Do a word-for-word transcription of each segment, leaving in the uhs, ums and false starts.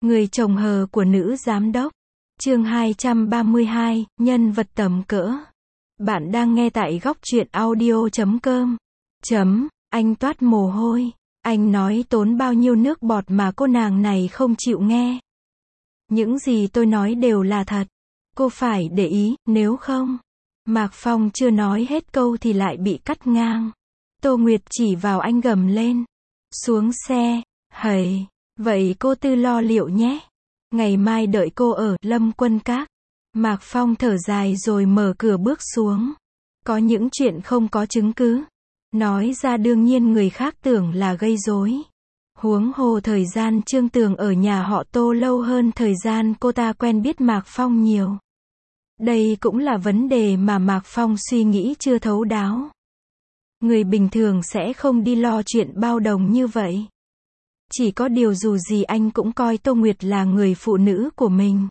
Người chồng hờ của nữ giám đốc. Chương hai trăm ba mươi hai, nhân vật tầm cỡ. Bạn đang nghe tại góc truyện audio chấm com. Chấm, anh toát mồ hôi. Anh nói tốn bao nhiêu nước bọt mà cô nàng này không chịu nghe. Những gì tôi nói đều là thật. Cô phải để ý, nếu không. Mạc Phong chưa nói hết câu thì lại bị cắt ngang. Tô Nguyệt chỉ vào anh gầm lên. Xuống xe, hầy, vậy cô Tư lo liệu nhé. Ngày mai đợi cô ở Lâm Quân Các. Mạc Phong thở dài rồi mở cửa bước xuống. Có những chuyện không có chứng cứ. Nói ra đương nhiên người khác tưởng là gây rối. Huống hồ thời gian Trương Tường ở nhà họ Tô lâu hơn thời gian cô ta quen biết Mạc Phong nhiều. Đây cũng là vấn đề mà Mạc Phong suy nghĩ chưa thấu đáo. Người bình thường sẽ không đi lo chuyện bao đồng như vậy. Chỉ có điều dù gì anh cũng coi Tô Nguyệt là người phụ nữ của mình.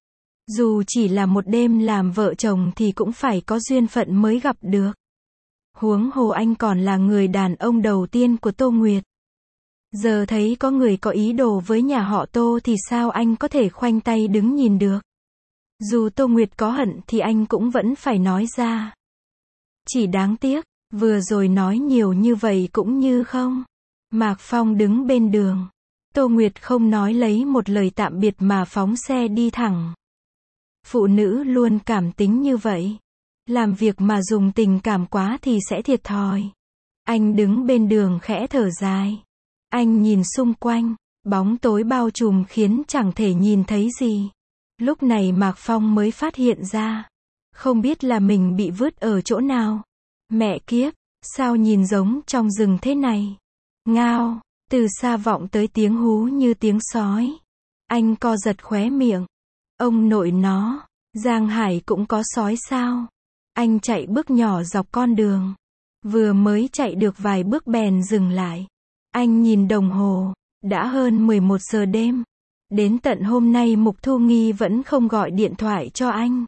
Dù chỉ là một đêm làm vợ chồng thì cũng phải có duyên phận mới gặp được. Huống hồ anh còn là người đàn ông đầu tiên của Tô Nguyệt. Giờ thấy có người có ý đồ với nhà họ Tô thì sao anh có thể khoanh tay đứng nhìn được. Dù Tô Nguyệt có hận thì anh cũng vẫn phải nói ra. Chỉ đáng tiếc, vừa rồi nói nhiều như vậy cũng như không. Mạc Phong đứng bên đường. Tô Nguyệt không nói lấy một lời tạm biệt mà phóng xe đi thẳng. Phụ nữ luôn cảm tính như vậy. Làm việc mà dùng tình cảm quá thì sẽ thiệt thòi. Anh đứng bên đường khẽ thở dài. Anh nhìn xung quanh, bóng tối bao trùm khiến chẳng thể nhìn thấy gì. Lúc này Mạc Phong mới phát hiện ra. Không biết là mình bị vứt ở chỗ nào. Mẹ kiếp, sao nhìn giống trong rừng thế này? Ngao, từ xa vọng tới tiếng hú như tiếng sói. Anh co giật khóe miệng. Ông nội nó, Giang Hải cũng có sói sao? Anh chạy bước nhỏ dọc con đường. Vừa mới chạy được vài bước bèn dừng lại. Anh nhìn đồng hồ, đã hơn mười một giờ đêm. Đến tận hôm nay Mục Thu Nghi vẫn không gọi điện thoại cho anh.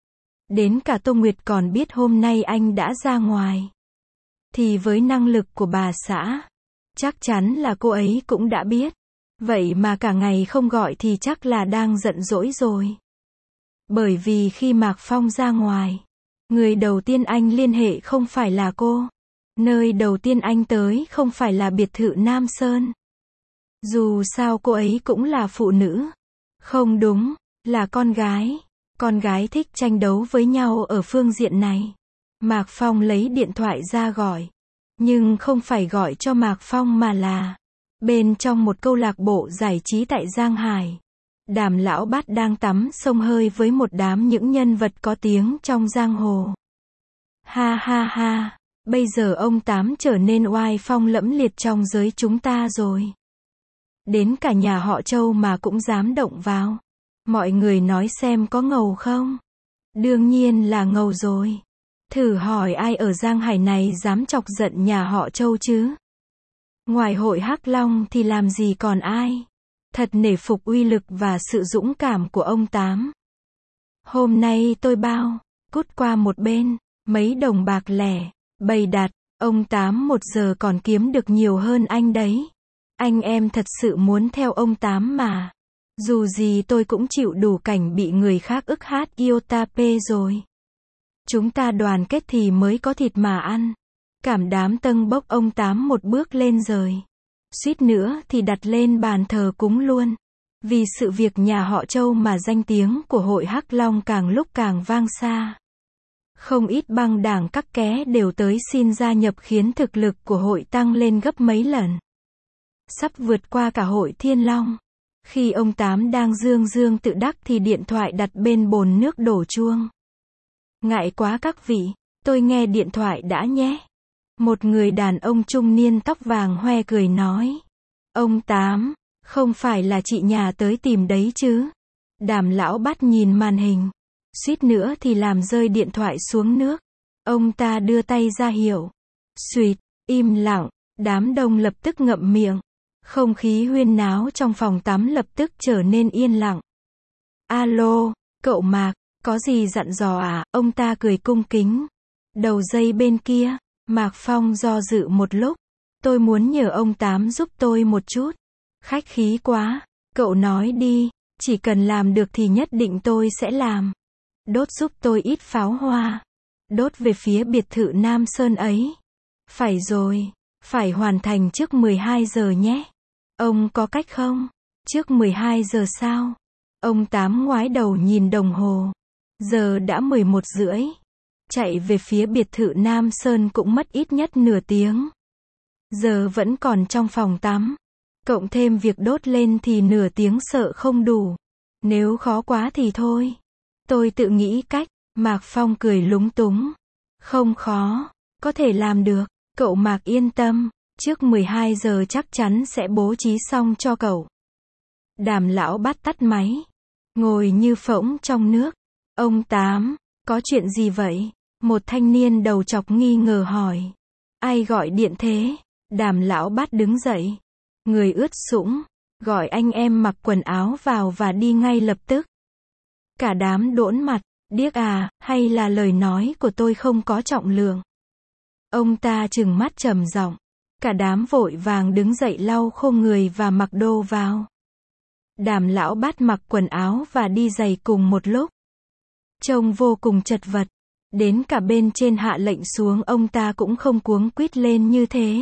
Đến cả Tô Nguyệt còn biết hôm nay anh đã ra ngoài. Thì với năng lực của bà xã, chắc chắn là cô ấy cũng đã biết. Vậy mà cả ngày không gọi thì chắc là đang giận dỗi rồi. Bởi vì khi Mạc Phong ra ngoài, người đầu tiên anh liên hệ không phải là cô. Nơi đầu tiên anh tới không phải là biệt thự Nam Sơn. Dù sao cô ấy cũng là phụ nữ. Không đúng, là con gái. Con gái thích tranh đấu với nhau ở phương diện này. Mạc Phong lấy điện thoại ra gọi. Nhưng không phải gọi cho Mạc Phong mà là bên trong một câu lạc bộ giải trí tại Giang Hải. Đàm lão bát đang tắm xông hơi với một đám những nhân vật có tiếng trong giang hồ. Ha ha ha, bây giờ ông Tám trở nên oai phong lẫm liệt trong giới chúng ta rồi. Đến cả nhà họ Châu mà cũng dám động vào. Mọi người nói xem có ngầu không? Đương nhiên là ngầu rồi. Thử hỏi ai ở Giang Hải này dám chọc giận nhà họ Châu chứ? Ngoài hội Hắc Long thì làm gì còn ai? Thật nể phục uy lực và sự dũng cảm của ông Tám. Hôm nay tôi bao, cút qua một bên, mấy đồng bạc lẻ, bày đặt, ông Tám một giờ còn kiếm được nhiều hơn anh đấy. Anh em thật sự muốn theo ông Tám mà. Dù gì tôi cũng chịu đủ cảnh bị người khác ức hát Iotape rồi. Chúng ta đoàn kết thì mới có thịt mà ăn. Cảm đám tâng bốc ông Tám một bước lên rời. Suýt nữa thì đặt lên bàn thờ cúng luôn. Vì sự việc nhà họ Châu mà danh tiếng của hội Hắc Long càng lúc càng vang xa. Không ít băng đảng các ké đều tới xin gia nhập khiến thực lực của hội tăng lên gấp mấy lần. Sắp vượt qua cả hội Thiên Long. Khi ông Tám đang dương dương tự đắc thì điện thoại đặt bên bồn nước đổ chuông. Ngại quá các vị, tôi nghe điện thoại đã nhé. Một người đàn ông trung niên tóc vàng hoe cười nói. Ông Tám, không phải là chị nhà tới tìm đấy chứ? Đàm lão bắt nhìn màn hình. Suýt nữa thì làm rơi điện thoại xuống nước. Ông ta đưa tay ra hiệu. Suýt, im lặng, đám đông lập tức ngậm miệng. Không khí huyên náo trong phòng tắm lập tức trở nên yên lặng. Alo, cậu Mạc, có gì dặn dò à? Ông ta cười cung kính. Đầu dây bên kia, Mạc Phong do dự một lúc. Tôi muốn nhờ ông Tám giúp tôi một chút. Khách khí quá, Cậu nói đi, chỉ cần làm được thì nhất định tôi sẽ làm. Đốt giúp tôi ít pháo hoa. Đốt về phía biệt thự Nam Sơn ấy. Phải rồi, phải hoàn thành trước mười hai giờ nhé. Ông có cách không? Trước mười hai giờ sao? Ông Tám ngoái đầu nhìn đồng hồ. Giờ đã mười một rưỡi. Chạy về phía biệt thự Nam Sơn cũng mất ít nhất nửa tiếng. Giờ vẫn còn trong phòng tắm. Cộng thêm việc đốt lên thì nửa tiếng sợ không đủ. Nếu khó quá thì thôi. Tôi tự nghĩ cách. Mạc Phong cười lúng túng. Không khó. Có thể làm được. Cậu Mạc yên tâm. Trước mười hai giờ chắc chắn sẽ bố trí xong cho cậu. Đàm lão bắt tắt máy. Ngồi như phỗng trong nước. Ông Tám, có chuyện gì vậy? Một thanh niên đầu chọc nghi ngờ hỏi. Ai gọi điện thế? Đàm lão bắt đứng dậy. Người ướt sũng. Gọi anh em mặc quần áo vào và đi ngay lập tức. Cả đám đỗn mặt. Điếc à, hay là lời nói của tôi không có trọng lượng? Ông ta trừng mắt trầm giọng. Cả đám vội vàng đứng dậy lau khô người và mặc đồ vào. Đàm lão bát mặc quần áo và đi giày cùng một lúc. Trông vô cùng chật vật. Đến cả bên trên hạ lệnh xuống ông ta cũng không cuống quýt lên như thế.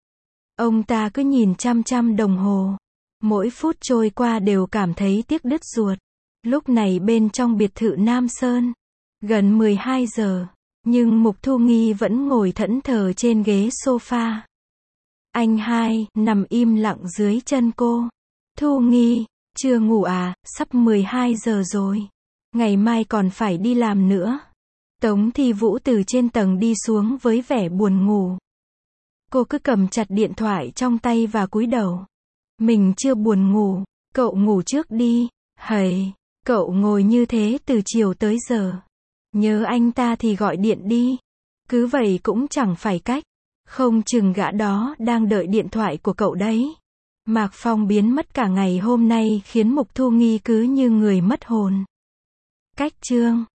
Ông ta cứ nhìn chăm chăm đồng hồ. Mỗi phút trôi qua đều cảm thấy tiếc đứt ruột. Lúc này bên trong biệt thự Nam Sơn. Gần mười hai giờ. Nhưng Mục Thu Nghi vẫn ngồi thẫn thờ trên ghế sofa. Anh hai, nằm im lặng dưới chân cô. Thu Nghi, chưa ngủ à, sắp mười hai giờ rồi. Ngày mai còn phải đi làm nữa. Tống Thi Vũ từ trên tầng đi xuống với vẻ buồn ngủ. Cô cứ cầm chặt điện thoại trong tay và cúi đầu. Mình chưa buồn ngủ, cậu ngủ trước đi. Hầy, cậu ngồi như thế từ chiều tới giờ. Nhớ anh ta thì gọi điện đi. Cứ vậy cũng chẳng phải cách. Không chừng gã đó đang đợi điện thoại của cậu đấy. Mạc Phong biến mất cả ngày hôm nay khiến Mục Thu Nghi cứ như người mất hồn. Cách chương